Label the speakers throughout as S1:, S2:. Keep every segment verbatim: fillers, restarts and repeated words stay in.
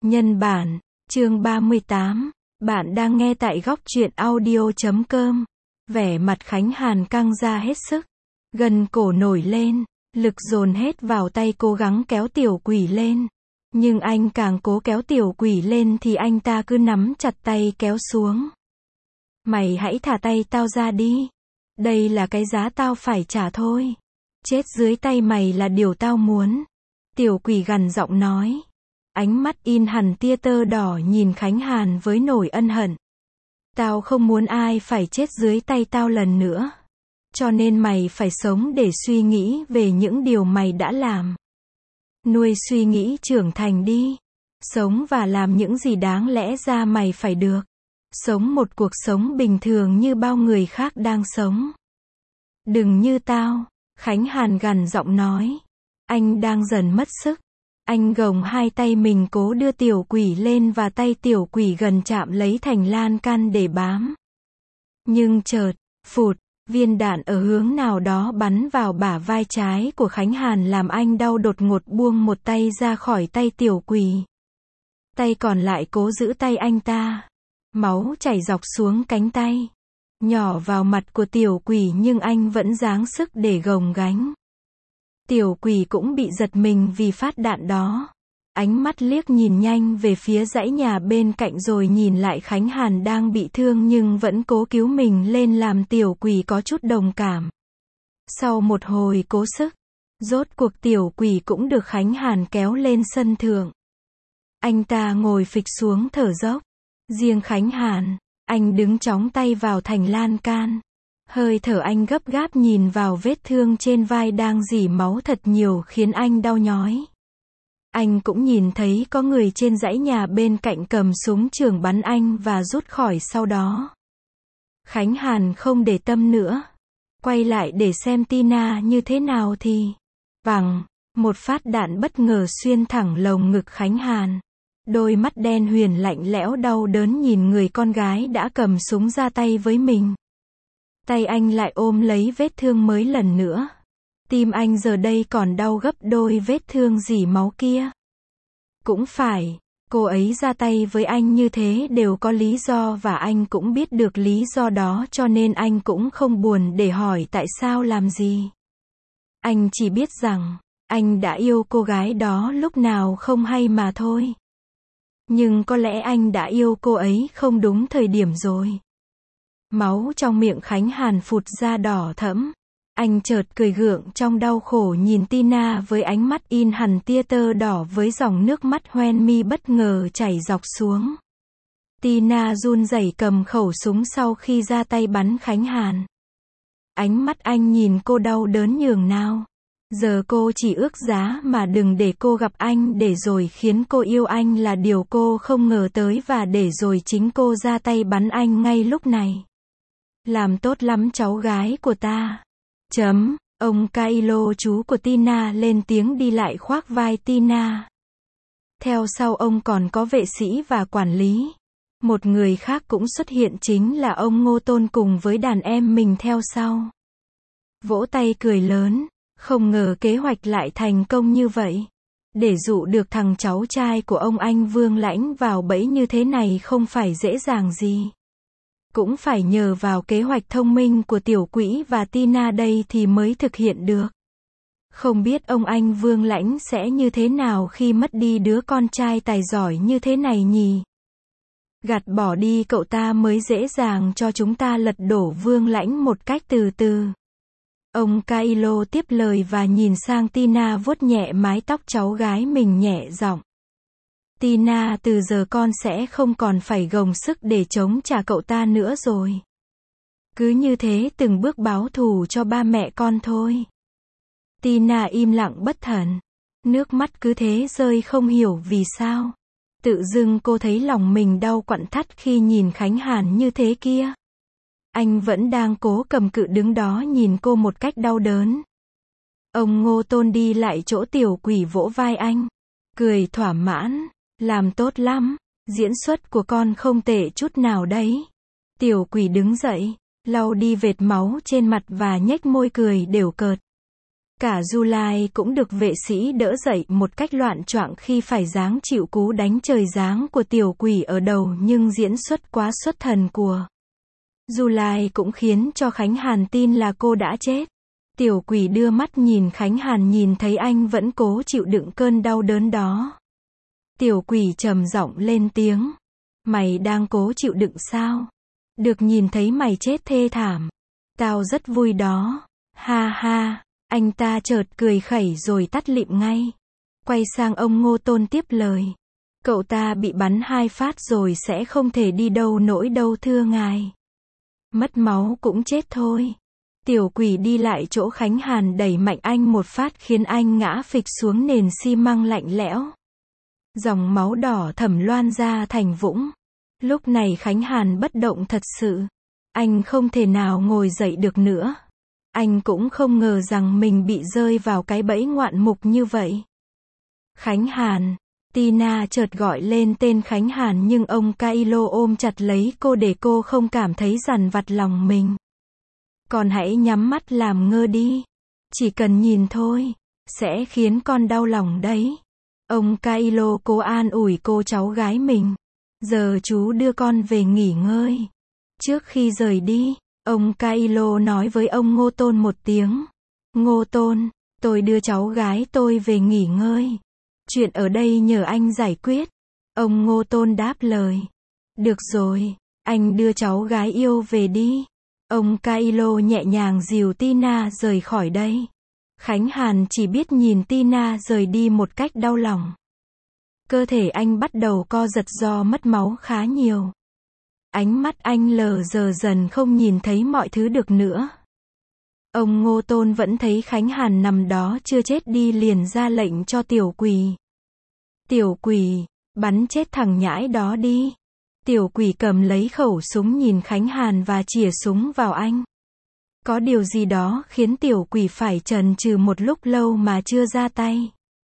S1: Nhân bản, chương ba mươi tám. Bạn đang nghe tại góc truyện audio chấm com. Vẻ mặt Khánh Hàn căng ra hết sức. Gần cổ nổi lên, lực dồn hết vào tay cố gắng kéo tiểu quỷ lên. Nhưng anh càng cố kéo tiểu quỷ lên thì anh ta cứ nắm chặt tay kéo xuống. Mày hãy thả tay tao ra đi. Đây là cái giá tao phải trả thôi. Chết dưới tay mày là điều tao muốn. Tiểu quỷ gằn giọng nói. Ánh mắt in hẳn tia tơ đỏ nhìn Khánh Hàn với nỗi ân hận. Tao không muốn ai phải chết dưới tay tao lần nữa. Cho nên mày phải sống để suy nghĩ về những điều mày đã làm. Nuôi suy nghĩ trưởng thành đi. Sống và làm những gì đáng lẽ ra mày phải được. Sống một cuộc sống bình thường như bao người khác đang sống. Đừng như tao, Khánh Hàn gằn giọng nói. Anh đang dần mất sức. Anh gồng hai tay mình cố đưa tiểu quỷ lên và tay tiểu quỷ gần chạm lấy thành lan can để bám. Nhưng chợt, phụt, viên đạn ở hướng nào đó bắn vào bả vai trái của Khánh Hàn làm anh đau đột ngột buông một tay ra khỏi tay tiểu quỷ. Tay còn lại cố giữ tay anh ta. Máu chảy dọc xuống cánh tay. Nhỏ vào mặt của tiểu quỷ nhưng anh vẫn giáng sức để gồng gánh. Tiểu quỷ cũng bị giật mình vì phát đạn đó. Ánh mắt liếc nhìn nhanh về phía dãy nhà bên cạnh rồi nhìn lại Khánh Hàn đang bị thương nhưng vẫn cố cứu mình lên làm tiểu quỷ có chút đồng cảm. Sau một hồi cố sức, rốt cuộc tiểu quỷ cũng được Khánh Hàn kéo lên sân thượng. Anh ta ngồi phịch xuống thở dốc. Riêng Khánh Hàn, anh đứng chóng tay vào thành lan can. Hơi thở anh gấp gáp nhìn vào vết thương trên vai đang rỉ máu thật nhiều khiến anh đau nhói. Anh cũng nhìn thấy có người trên dãy nhà bên cạnh cầm súng trường bắn anh và rút khỏi sau đó. Khánh Hàn không để tâm nữa. Quay lại để xem Tina như thế nào thì... Vằng, một phát đạn bất ngờ xuyên thẳng lồng ngực Khánh Hàn. Đôi mắt đen huyền lạnh lẽo đau đớn nhìn người con gái đã cầm súng ra tay với mình. Tay anh lại ôm lấy vết thương mới lần nữa. Tim anh giờ đây còn đau gấp đôi vết thương rỉ máu kia. Cũng phải, cô ấy ra tay với anh như thế đều có lý do và anh cũng biết được lý do đó cho nên anh cũng không buồn để hỏi tại sao làm gì. Anh chỉ biết rằng, anh đã yêu cô gái đó lúc nào không hay mà thôi. Nhưng có lẽ anh đã yêu cô ấy không đúng thời điểm rồi. Máu trong miệng Khánh Hàn phụt ra đỏ thẫm. Anh chợt cười gượng trong đau khổ nhìn Tina với ánh mắt in hẳn tia tơ đỏ với dòng nước mắt hoen mi bất ngờ chảy dọc xuống. Tina run rẩy cầm khẩu súng sau khi ra tay bắn Khánh Hàn. Ánh mắt anh nhìn cô đau đớn nhường nào. Giờ cô chỉ ước giá mà đừng để cô gặp anh để rồi khiến cô yêu anh là điều cô không ngờ tới và để rồi chính cô ra tay bắn anh ngay lúc này. Làm tốt lắm cháu gái của ta. Chấm, ông Kylo chú của Tina lên tiếng đi lại khoác vai Tina. Theo sau ông còn có vệ sĩ và quản lý. Một người khác cũng xuất hiện chính là ông Ngô Tôn cùng với đàn em mình theo sau. Vỗ tay cười lớn, không ngờ kế hoạch lại thành công như vậy. Để dụ được thằng cháu trai của ông anh Vương Lãnh vào bẫy như thế này không phải dễ dàng gì. Cũng phải nhờ vào kế hoạch thông minh của tiểu quỷ và Tina đây thì mới thực hiện được. Không biết ông anh Vương Lãnh sẽ như thế nào khi mất đi đứa con trai tài giỏi như thế này nhỉ? Gạt bỏ đi cậu ta mới dễ dàng cho chúng ta lật đổ Vương Lãnh một cách từ từ. Ông Kylo tiếp lời và nhìn sang Tina vuốt nhẹ mái tóc cháu gái mình nhẹ giọng. Tina, từ giờ con sẽ không còn phải gồng sức để chống trả cậu ta nữa rồi. Cứ như thế từng bước báo thù cho ba mẹ con thôi. Tina im lặng bất thần. Nước mắt cứ thế rơi không hiểu vì sao. Tự dưng cô thấy lòng mình đau quặn thắt khi nhìn Khánh Hàn như thế kia. Anh vẫn đang cố cầm cự đứng đó nhìn cô một cách đau đớn. Ông Ngô Tôn đi lại chỗ tiểu quỷ vỗ vai anh. Cười thỏa mãn. Làm tốt lắm. Diễn xuất của con không tệ chút nào đấy. Tiểu quỷ đứng dậy, lau đi vệt máu trên mặt và nhếch môi cười đểu cợt. Cả Du Lai cũng được vệ sĩ đỡ dậy một cách loạn choạng khi phải giáng chịu cú đánh trời giáng của tiểu quỷ ở đầu, nhưng diễn xuất quá xuất thần của Du Lai cũng khiến cho Khánh Hàn tin là cô đã chết. Tiểu quỷ đưa mắt nhìn Khánh Hàn, nhìn thấy anh vẫn cố chịu đựng cơn đau đớn đó. Tiểu quỷ trầm giọng lên tiếng. Mày đang cố chịu đựng sao? Được nhìn thấy mày chết thê thảm. Tao rất vui đó. Ha ha. Anh ta chợt cười khẩy rồi tắt lịm ngay. Quay sang ông Ngô Tôn tiếp lời. Cậu ta bị bắn hai phát rồi sẽ không thể đi đâu nổi đâu thưa ngài. Mất máu cũng chết thôi. Tiểu quỷ đi lại chỗ Khánh Hàn đẩy mạnh anh một phát khiến anh ngã phịch xuống nền xi măng lạnh lẽo. Dòng máu đỏ thẫm loan ra thành vũng. Lúc này Khánh Hàn bất động thật sự. Anh không thể nào ngồi dậy được nữa. Anh cũng không ngờ rằng mình bị rơi vào cái bẫy ngoạn mục như vậy. Khánh Hàn. Tina chợt gọi lên tên Khánh Hàn, nhưng ông Kailo ôm chặt lấy cô để cô không cảm thấy dằn vặt lòng mình. Con hãy nhắm mắt làm ngơ đi. Chỉ cần nhìn thôi, sẽ khiến con đau lòng đấy. Ông Kailo cố an ủi cô cháu gái mình. Giờ chú đưa con về nghỉ ngơi. Trước khi rời đi, ông Kailo nói với ông Ngô Tôn một tiếng. Ngô Tôn, tôi đưa cháu gái tôi về nghỉ ngơi. Chuyện ở đây nhờ anh giải quyết. Ông Ngô Tôn đáp lời. Được rồi, anh đưa cháu gái yêu về đi. Ông Kailo nhẹ nhàng dìu Tina rời khỏi đây. Khánh Hàn chỉ biết nhìn Tina rời đi một cách đau lòng. Cơ thể anh bắt đầu co giật do mất máu khá nhiều. Ánh mắt anh lờ dờ dần không nhìn thấy mọi thứ được nữa. Ông Ngô Tôn vẫn thấy Khánh Hàn nằm đó chưa chết đi liền ra lệnh cho tiểu quỷ. Tiểu quỷ, bắn chết thằng nhãi đó đi. Tiểu quỷ cầm lấy khẩu súng nhìn Khánh Hàn và chĩa súng vào anh. Có điều gì đó khiến tiểu quỷ phải chần chừ một lúc lâu mà chưa ra tay.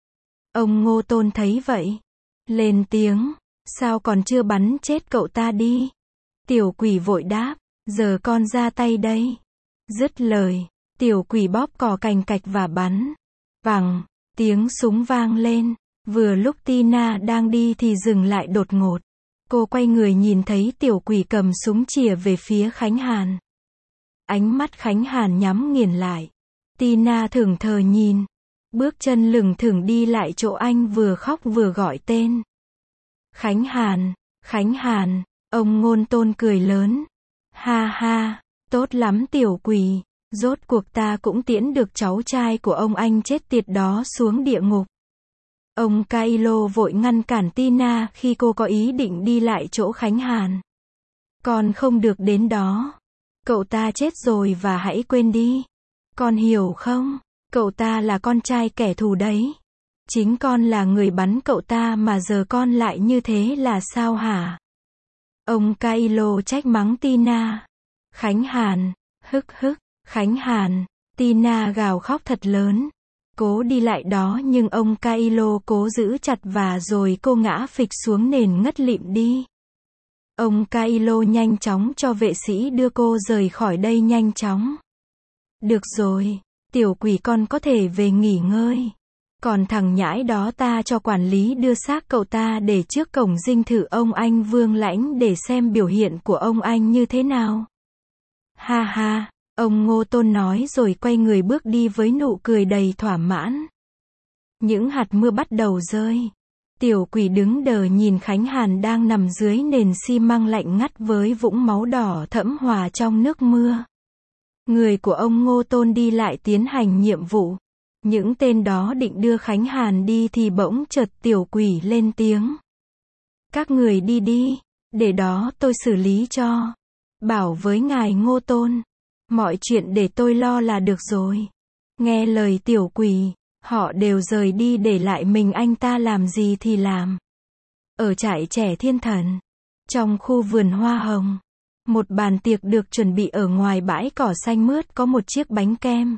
S1: Ông Ngô Tôn thấy vậy. Lên tiếng. Sao còn chưa bắn chết cậu ta đi? Tiểu quỷ vội đáp. Giờ con ra tay đây. Dứt lời. Tiểu quỷ bóp cò cành cạch và bắn. Vằng. Tiếng súng vang lên. Vừa lúc Tina đang đi thì dừng lại đột ngột. Cô quay người nhìn thấy tiểu quỷ cầm súng chĩa về phía Khánh Hàn. Ánh mắt Khánh Hàn nhắm nghiền lại. Tina thẫn thờ nhìn. Bước chân lững thững đi lại chỗ anh vừa khóc vừa gọi tên. Khánh Hàn, Khánh Hàn, ông Ngôn Tôn cười lớn. Ha ha, tốt lắm tiểu quỷ, rốt cuộc ta cũng tiễn được cháu trai của ông anh chết tiệt đó xuống địa ngục. Ông Kailo vội ngăn cản Tina khi cô có ý định đi lại chỗ Khánh Hàn. Con không được đến đó. Cậu ta chết rồi và hãy quên đi. Con hiểu không? Cậu ta là con trai kẻ thù đấy. Chính con là người bắn cậu ta mà giờ con lại như thế là sao hả? Ông Kailo trách mắng Tina. Khánh Hàn, hức hức, Khánh Hàn, Tina gào khóc thật lớn. Cố đi lại đó nhưng ông Kailo cố giữ chặt và rồi cô ngã phịch xuống nền ngất lịm đi. Ông Kailo nhanh chóng cho vệ sĩ đưa cô rời khỏi đây nhanh chóng. Được rồi, tiểu quỷ con có thể về nghỉ ngơi. Còn thằng nhãi đó ta cho quản lý đưa xác cậu ta để trước cổng dinh thự ông anh Vương Lãnh để xem biểu hiện của ông anh như thế nào. Ha ha, ông Ngô Tôn nói rồi quay người bước đi với nụ cười đầy thỏa mãn. Những hạt mưa bắt đầu rơi. Tiểu quỷ đứng đờ nhìn Khánh Hàn đang nằm dưới nền xi măng lạnh ngắt với vũng máu đỏ thẫm hòa trong nước mưa. Người của ông Ngô Tôn đi lại tiến hành nhiệm vụ. Những tên đó định đưa Khánh Hàn đi thì bỗng chợt tiểu quỷ lên tiếng. Các người đi đi, để đó tôi xử lý cho. Bảo với ngài Ngô Tôn, mọi chuyện để tôi lo là được rồi. Nghe lời tiểu quỷ, họ đều rời đi để lại mình anh ta làm gì thì làm. Ở trại trẻ thiên thần, trong khu vườn hoa hồng, một bàn tiệc được chuẩn bị ở ngoài bãi cỏ xanh mướt, có một chiếc bánh kem.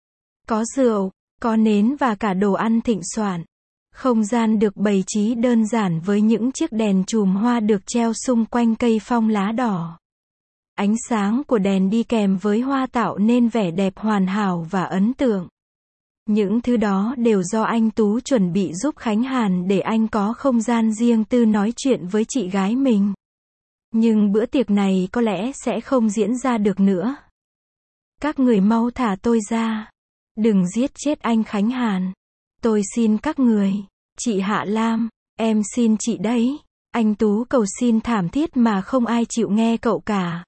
S1: Có rượu, có nến và cả đồ ăn thịnh soạn. Không gian được bày trí đơn giản với những chiếc đèn chùm hoa được treo xung quanh cây phong lá đỏ. Ánh sáng của đèn đi kèm với hoa tạo nên vẻ đẹp hoàn hảo và ấn tượng. Những thứ đó đều do anh Tú chuẩn bị giúp Khánh Hàn để anh có không gian riêng tư nói chuyện với chị gái mình. Nhưng bữa tiệc này có lẽ sẽ không diễn ra được nữa. Các người mau thả tôi ra. Đừng giết chết anh Khánh Hàn. Tôi xin các người. Chị Hạ Lam, em xin chị đấy. Anh Tú cầu xin thảm thiết mà không ai chịu nghe cậu cả.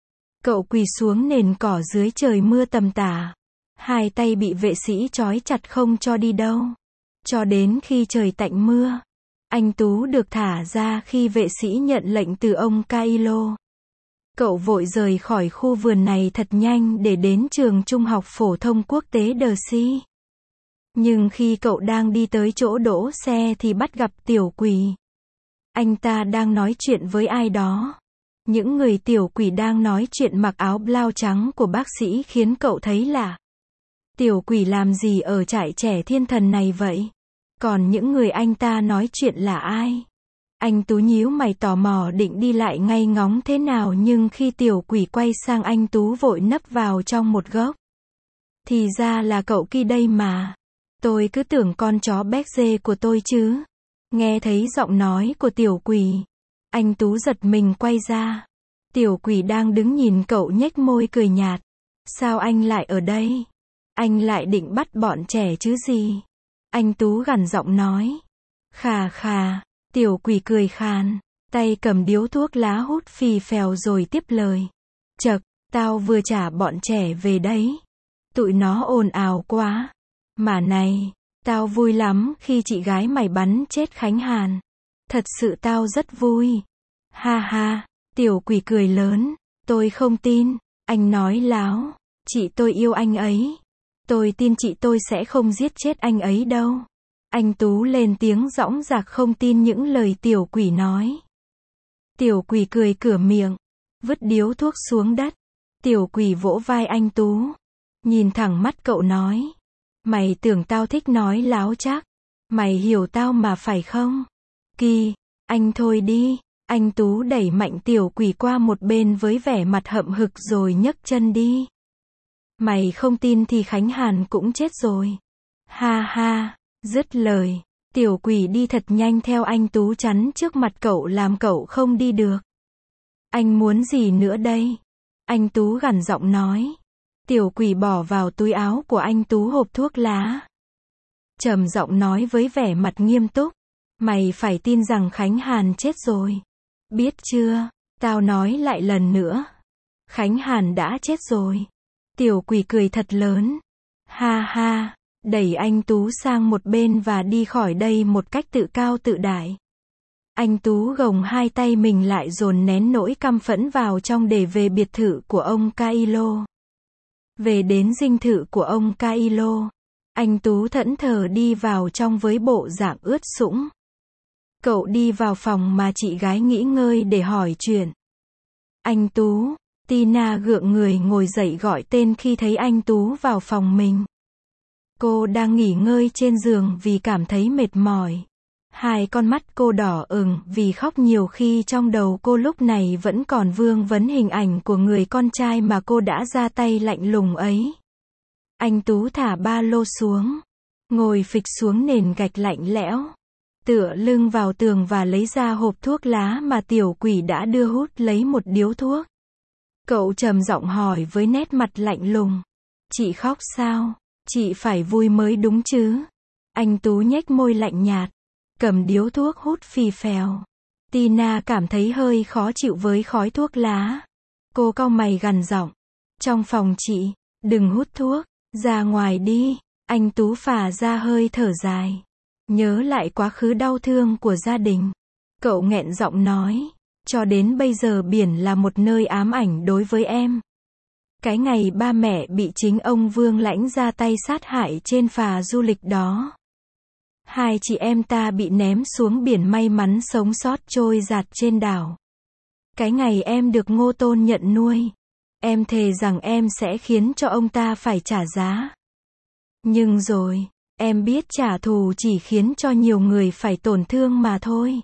S1: Cậu quỳ xuống nền cỏ dưới trời mưa tầm tả. Hai tay bị vệ sĩ trói chặt không cho đi đâu. Cho đến khi trời tạnh mưa, anh Tú được thả ra khi vệ sĩ nhận lệnh từ ông Cailo. Cậu vội rời khỏi khu vườn này thật nhanh để đến trường trung học phổ thông quốc tế Đờ-Si. Nhưng khi cậu đang đi tới chỗ đỗ xe thì bắt gặp Tiểu Quỷ. Anh ta đang nói chuyện với ai đó. Những người Tiểu Quỷ đang nói chuyện mặc áo blau trắng của bác sĩ khiến cậu thấy lạ. Tiểu Quỷ làm gì ở trại trẻ thiên thần này vậy? Còn những người anh ta nói chuyện là ai? Anh Tú nhíu mày tò mò định đi lại ngay ngóng thế nào, nhưng khi Tiểu Quỷ quay sang anh Tú vội nấp vào trong một góc. Thì ra là cậu Kỳ đây mà. Tôi cứ tưởng con chó béc dê của tôi chứ. Nghe thấy giọng nói của Tiểu Quỷ, anh Tú giật mình quay ra. Tiểu Quỷ đang đứng nhìn cậu nhếch môi cười nhạt. Sao anh lại ở đây? Anh lại định bắt bọn trẻ chứ gì? Anh Tú gằn giọng nói. Khà khà. Tiểu Quỷ cười khàn, tay cầm điếu thuốc lá hút phì phèo rồi tiếp lời. Chậc, tao vừa trả bọn trẻ về đấy. Tụi nó ồn ào quá. Mà này, tao vui lắm khi chị gái mày bắn chết Khánh Hàn. Thật sự tao rất vui. Ha ha, Tiểu Quỷ cười lớn. Tôi không tin, anh nói láo. Chị tôi yêu anh ấy. Tôi tin chị tôi sẽ không giết chết anh ấy đâu. Anh Tú lên tiếng dõng dạc không tin những lời Tiểu Quỷ nói. Tiểu Quỷ cười cửa miệng, vứt điếu thuốc xuống đất. Tiểu Quỷ vỗ vai anh Tú, nhìn thẳng mắt cậu nói. Mày tưởng tao thích nói láo chắc. Mày hiểu tao mà phải không? Kỳ, anh thôi đi. Anh Tú đẩy mạnh Tiểu Quỷ qua một bên với vẻ mặt hậm hực rồi nhấc chân đi. Mày không tin thì Khánh Hàn cũng chết rồi. Ha ha. Dứt lời, Tiểu Quỷ đi thật nhanh theo anh Tú chắn trước mặt cậu làm cậu không đi được. Anh muốn gì nữa đây? Anh Tú gằn giọng nói. Tiểu Quỷ bỏ vào túi áo của anh Tú hộp thuốc lá. Trầm giọng nói với vẻ mặt nghiêm túc. Mày phải tin rằng Khánh Hàn chết rồi. Biết chưa? Tao nói lại lần nữa. Khánh Hàn đã chết rồi. Tiểu Quỷ cười thật lớn. Ha ha. Đẩy anh Tú sang một bên và đi khỏi đây một cách tự cao tự đại. Anh Tú gồng hai tay mình lại dồn nén nỗi căm phẫn vào trong để về biệt thự của ông Cailo. Về đến dinh thự của ông Cailo, anh Tú thẫn thờ đi vào trong với bộ dạng ướt sũng. Cậu đi vào phòng mà chị gái nghỉ ngơi để hỏi chuyện. Anh Tú, Tina gượng người ngồi dậy gọi tên khi thấy anh Tú vào phòng mình. Cô đang nghỉ ngơi trên giường vì cảm thấy mệt mỏi. Hai con mắt cô đỏ ửng vì khóc, nhiều khi trong đầu cô lúc này vẫn còn vương vấn hình ảnh của người con trai mà cô đã ra tay lạnh lùng ấy. Anh Tú thả ba lô xuống, ngồi phịch xuống nền gạch lạnh lẽo, tựa lưng vào tường và lấy ra hộp thuốc lá mà Tiểu Quỷ đã đưa, hút lấy một điếu thuốc. Cậu trầm giọng hỏi với nét mặt lạnh lùng. Chị khóc sao? Chị phải vui mới đúng chứ? Anh Tú nhếch môi lạnh nhạt, cầm điếu thuốc hút phì phèo. Tina cảm thấy hơi khó chịu với khói thuốc lá. Cô cau mày gằn giọng. Trong phòng chị, đừng hút thuốc, ra ngoài đi. Anh Tú phả ra hơi thở dài. Nhớ lại quá khứ đau thương của gia đình. Cậu nghẹn giọng nói. Cho đến bây giờ biển là một nơi ám ảnh đối với em. Cái ngày ba mẹ bị chính ông Vương Lãnh ra tay sát hại trên phà du lịch đó. Hai chị em ta bị ném xuống biển, may mắn sống sót trôi dạt trên đảo. Cái ngày em được Ngô Tôn nhận nuôi. Em thề rằng em sẽ khiến cho ông ta phải trả giá. Nhưng rồi, em biết trả thù chỉ khiến cho nhiều người phải tổn thương mà thôi.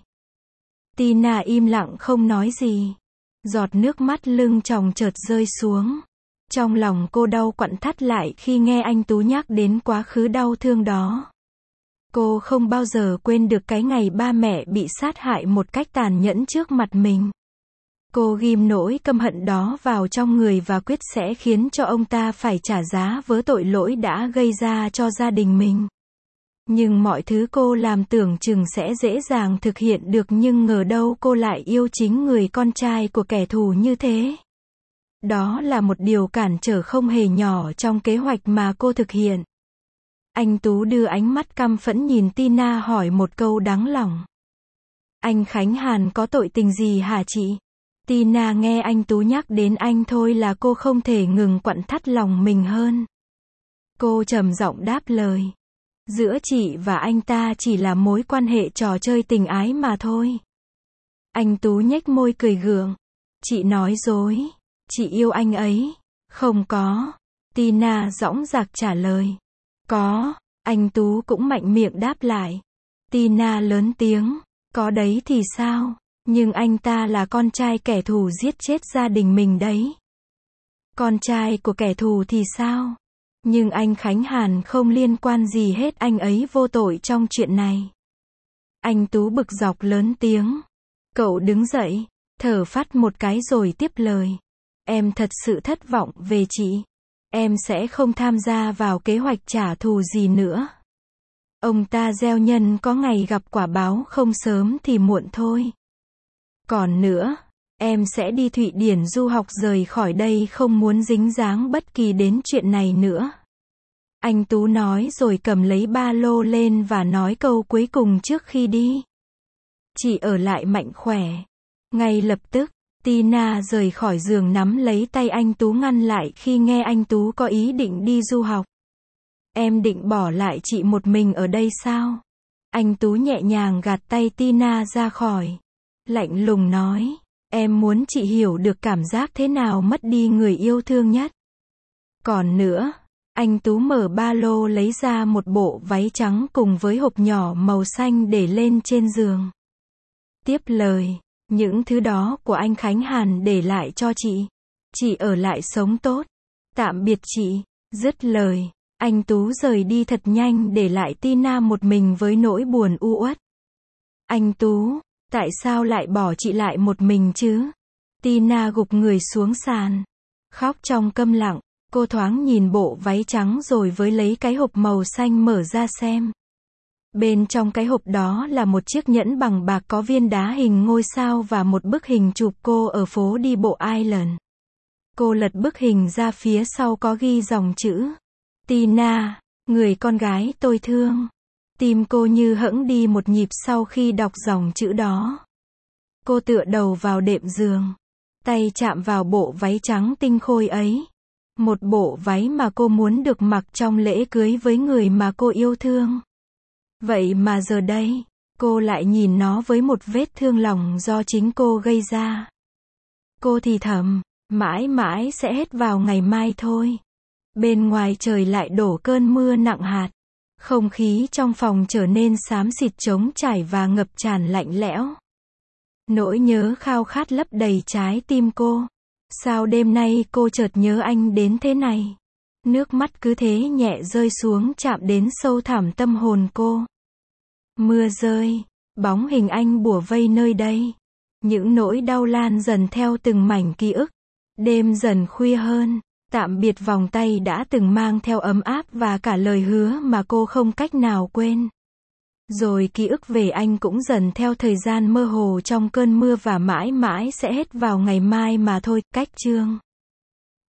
S1: Tina im lặng không nói gì. Giọt nước mắt lưng tròng chợt rơi xuống. Trong lòng cô đau quặn thắt lại khi nghe anh Tú nhắc đến quá khứ đau thương đó. Cô không bao giờ quên được cái ngày ba mẹ bị sát hại một cách tàn nhẫn trước mặt mình. Cô ghim nỗi căm hận đó vào trong người và quyết sẽ khiến cho ông ta phải trả giá với tội lỗi đã gây ra cho gia đình mình. Nhưng mọi thứ cô làm tưởng chừng sẽ dễ dàng thực hiện được, nhưng ngờ đâu cô lại yêu chính người con trai của kẻ thù như thế. Đó là một điều cản trở không hề nhỏ trong kế hoạch mà cô thực hiện. Anh Tú đưa ánh mắt căm phẫn nhìn Tina hỏi một câu đáng lòng. Anh Khánh Hàn có tội tình gì hả chị? Tina nghe anh Tú nhắc đến anh thôi là cô không thể ngừng quặn thắt lòng mình hơn. Cô trầm giọng đáp lời. Giữa chị và anh ta chỉ là mối quan hệ trò chơi tình ái mà thôi. Anh Tú nhếch môi cười gượng. Chị nói dối. Chị yêu anh ấy. Không có. Tina dõng dạc trả lời. Có. Anh Tú cũng mạnh miệng đáp lại. Tina lớn tiếng. Có đấy thì sao? Nhưng anh ta là con trai kẻ thù giết chết gia đình mình đấy. Con trai của kẻ thù thì sao? Nhưng anh Khánh Hàn không liên quan gì hết, anh ấy vô tội trong chuyện này. Anh Tú bực dọc lớn tiếng. Cậu đứng dậy, thở phắt một cái rồi tiếp lời. Em thật sự thất vọng về chị. Em sẽ không tham gia vào kế hoạch trả thù gì nữa. Ông ta gieo nhân có ngày gặp quả báo, không sớm thì muộn thôi. Còn nữa, em sẽ đi Thụy Điển du học rời khỏi đây, không muốn dính dáng bất kỳ đến chuyện này nữa. Anh Tú nói rồi cầm lấy ba lô lên và nói câu cuối cùng trước khi đi. Chị ở lại mạnh khỏe. Ngay lập tức, Tina rời khỏi giường nắm lấy tay anh Tú ngăn lại khi nghe anh Tú có ý định đi du học. Em định bỏ lại chị một mình ở đây sao? Anh Tú nhẹ nhàng gạt tay Tina ra khỏi. Lạnh lùng nói, em muốn chị hiểu được cảm giác thế nào mất đi người yêu thương nhất. Còn nữa, anh Tú mở ba lô lấy ra một bộ váy trắng cùng với hộp nhỏ màu xanh để lên trên giường. Tiếp lời, những thứ đó của anh Khánh Hàn để lại cho chị. Chị ở lại sống tốt. Tạm biệt chị. Dứt lời, anh Tú rời đi thật nhanh để lại Tina một mình với nỗi buồn u uất. Anh Tú, tại sao lại bỏ chị lại một mình chứ? Tina gục người xuống sàn, khóc trong câm lặng. Cô thoáng nhìn bộ váy trắng rồi với lấy cái hộp màu xanh mở ra xem. Bên trong cái hộp đó là một chiếc nhẫn bằng bạc có viên đá hình ngôi sao và một bức hình chụp cô ở phố đi bộ Island. Cô lật bức hình ra, phía sau có ghi dòng chữ. Tina, người con gái tôi thương. Tim cô như hẫng đi một nhịp sau khi đọc dòng chữ đó. Cô tựa đầu vào đệm giường. Tay chạm vào bộ váy trắng tinh khôi ấy. Một bộ váy mà cô muốn được mặc trong lễ cưới với người mà cô yêu thương. Vậy mà giờ đây, cô lại nhìn nó với một vết thương lòng do chính cô gây ra. Cô thì thầm, mãi mãi sẽ hết vào ngày mai thôi. Bên ngoài trời lại đổ cơn mưa nặng hạt. Không khí trong phòng trở nên xám xịt trống trải và ngập tràn lạnh lẽo. Nỗi nhớ khao khát lấp đầy trái tim cô. Sao đêm nay cô chợt nhớ anh đến thế này? Nước mắt cứ thế nhẹ rơi xuống, chạm đến sâu thẳm tâm hồn cô. Mưa rơi, bóng hình anh bủa vây nơi đây. Những nỗi đau lan dần theo từng mảnh ký ức. Đêm dần khuya hơn, tạm biệt vòng tay đã từng mang theo ấm áp và cả lời hứa mà cô không cách nào quên. Rồi ký ức về anh cũng dần theo thời gian mơ hồ trong cơn mưa và mãi mãi sẽ hết vào ngày mai mà thôi. Cách chương